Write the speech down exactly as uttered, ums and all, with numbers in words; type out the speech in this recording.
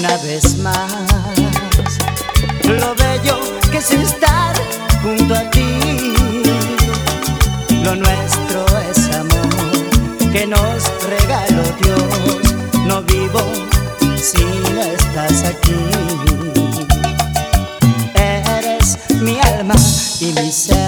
una vez más lo bello que es estar junto a ti. Lo nuestro es amor que nos regaló Dios. No vivo si no estás aquí. Eres mi alma y mi ser.